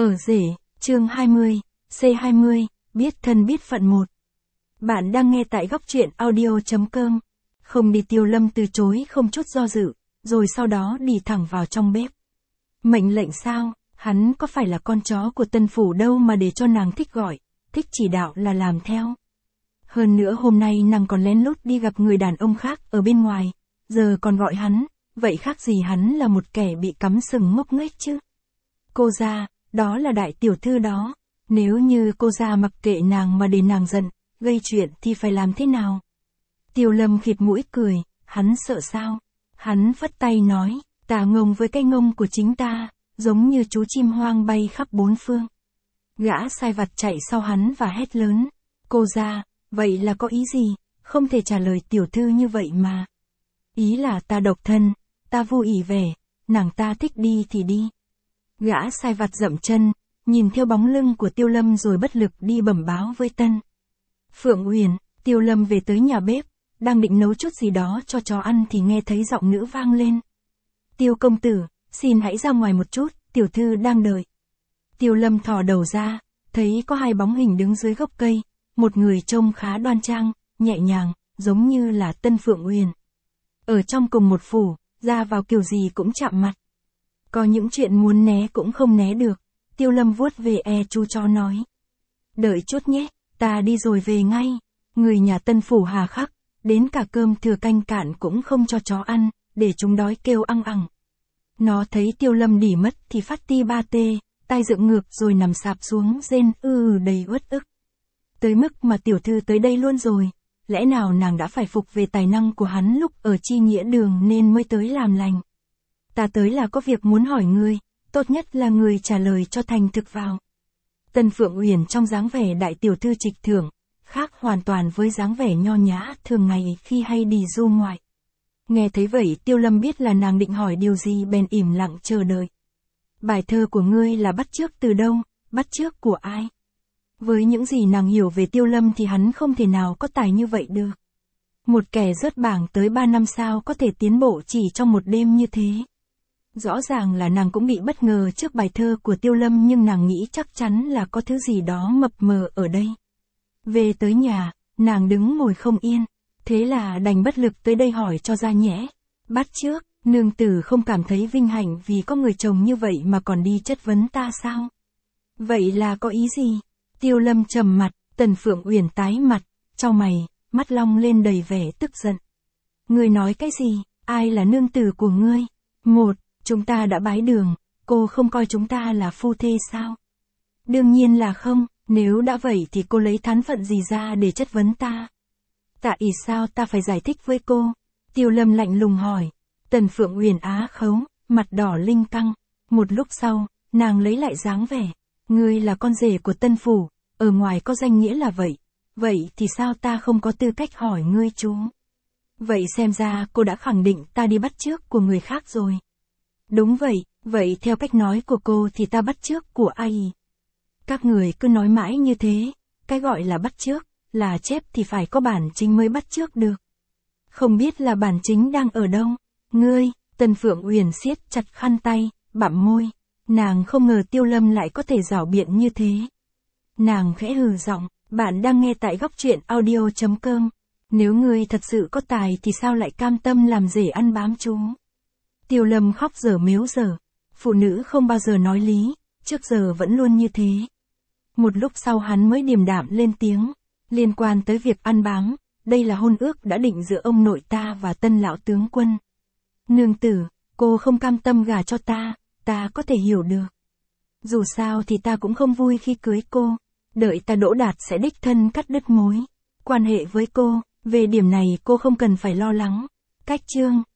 Ở rể, chương 20, C20, biết thân biết phận 1. Bạn đang nghe tại góc truyện audio.com. Không đi, Tiêu Lâm từ chối không chút do dự, rồi sau đó đi thẳng vào trong bếp. Mệnh lệnh sao, hắn có phải là con chó của tân phủ đâu mà để cho nàng thích gọi, thích chỉ đạo là làm theo. Hơn nữa hôm nay nàng còn lén lút đi gặp người đàn ông khác ở bên ngoài, giờ còn gọi hắn, vậy khác gì hắn là một kẻ bị cắm sừng ngốc nghếch chứ. Cô ra, đó là đại tiểu thư đó, nếu như cô ra mặc kệ nàng mà để nàng giận, gây chuyện thì phải làm thế nào? Tiêu Lâm khịt mũi cười, hắn sợ sao? Hắn phất tay nói, ta ngông với cái ngông của chính ta, giống như chú chim hoang bay khắp bốn phương. Gã sai vặt chạy sau hắn và hét lớn, cô ra, vậy là có ý gì, không thể trả lời tiểu thư như vậy mà. Ý là ta độc thân, ta vui ỉ vẻ, nàng ta thích đi thì đi. Gã sai vặt dậm chân, nhìn theo bóng lưng của Tiêu Lâm rồi bất lực đi bẩm báo với Tân Phượng Uyển. Tiêu Lâm về tới nhà bếp, đang định nấu chút gì đó cho chó ăn thì nghe thấy giọng nữ vang lên. Tiêu công tử, xin hãy ra ngoài một chút, tiểu thư đang đợi. Tiêu Lâm thò đầu ra, thấy có hai bóng hình đứng dưới gốc cây, một người trông khá đoan trang, nhẹ nhàng, giống như là Tân Phượng Uyển. Ở trong cùng một phủ, ra vào kiểu gì cũng chạm mặt. Có những chuyện muốn né cũng không né được, Tiêu Lâm vuốt về chu chó nói. Đợi chút nhé, ta đi rồi về ngay. Người nhà Tân phủ hà khắc, đến cả cơm thừa canh cạn cũng không cho chó ăn, để chúng đói kêu ăng ẳng. Nó thấy Tiêu Lâm đỉ mất thì phát ti ba tê, tay dựng ngược rồi nằm sạp xuống rên đầy uất ức. Tới mức mà tiểu thư tới đây luôn rồi, lẽ nào nàng đã phải phục về tài năng của hắn lúc ở Chi Nghĩa Đường nên mới tới làm lành. Ta tới là có việc muốn hỏi ngươi, tốt nhất là ngươi trả lời cho thành thực vào. Tân Phượng Uyển trong dáng vẻ đại tiểu thư trịch thưởng, khác hoàn toàn với dáng vẻ nho nhã thường ngày khi hay đi du ngoại. Nghe thấy vậy Tiêu Lâm biết là nàng định hỏi điều gì bèn im lặng chờ đợi. Bài thơ của ngươi là bắt chước từ đâu, bắt chước của ai? Với những gì nàng hiểu về Tiêu Lâm thì hắn không thể nào có tài như vậy được. Một kẻ rớt bảng tới 3 năm sao có thể tiến bộ chỉ trong một đêm như thế. Rõ ràng là nàng cũng bị bất ngờ trước bài thơ của Tiêu Lâm nhưng nàng nghĩ chắc chắn là có thứ gì đó mập mờ ở đây. Về tới nhà, nàng đứng ngồi không yên, thế là đành bất lực tới đây hỏi cho ra nhẽ. Bắt chước, nương tử không cảm thấy vinh hạnh vì có người chồng như vậy mà còn đi chất vấn ta sao? Vậy là có ý gì? Tiêu Lâm trầm mặt, Tần Phượng Uyển tái mặt, chau mày, mắt long lên đầy vẻ tức giận. Ngươi nói cái gì? Ai là nương tử của ngươi? Một, chúng ta đã bái đường, cô không coi chúng ta là phu thê sao? Đương nhiên là không, nếu đã vậy thì cô lấy thán phận gì ra để chất vấn ta? Tại sao ta phải giải thích với cô? Tiêu Lâm lạnh lùng hỏi. Tần Phượng Uyển á khấu, mặt đỏ linh căng. Một lúc sau, nàng lấy lại dáng vẻ. Ngươi là con rể của Tân phủ, ở ngoài có danh nghĩa là vậy. Vậy thì sao ta không có tư cách hỏi ngươi chú? Vậy xem ra cô đã khẳng định ta đi bắt chước của người khác rồi. Đúng vậy, vậy theo cách nói của cô thì ta bắt chước của ai? Các người cứ nói mãi như thế, cái gọi là bắt chước, là chép thì phải có bản chính mới bắt chước được. Không biết là bản chính đang ở đâu? Ngươi, Tần Phượng Uyển siết chặt khăn tay, bặm môi. Nàng không ngờ Tiêu Lâm lại có thể giảo biện như thế. Nàng khẽ hừ giọng, bạn đang nghe tại góc truyện audio.com. Nếu ngươi thật sự có tài thì sao lại cam tâm làm rể ăn bám chú? Tiêu Lâm khóc dở mếu dở. Phụ nữ không bao giờ nói lý, trước giờ vẫn luôn như thế. Một lúc sau hắn mới điềm đạm lên tiếng. Liên quan tới việc ăn bám, đây là hôn ước đã định giữa ông nội ta và Tân lão tướng quân. Nương tử, cô không cam tâm gả cho ta có thể hiểu được. Dù sao thì ta cũng không vui khi cưới cô, đợi ta đỗ đạt sẽ đích thân cắt đứt mối quan hệ với cô, về điểm này cô không cần phải lo lắng. Cách chương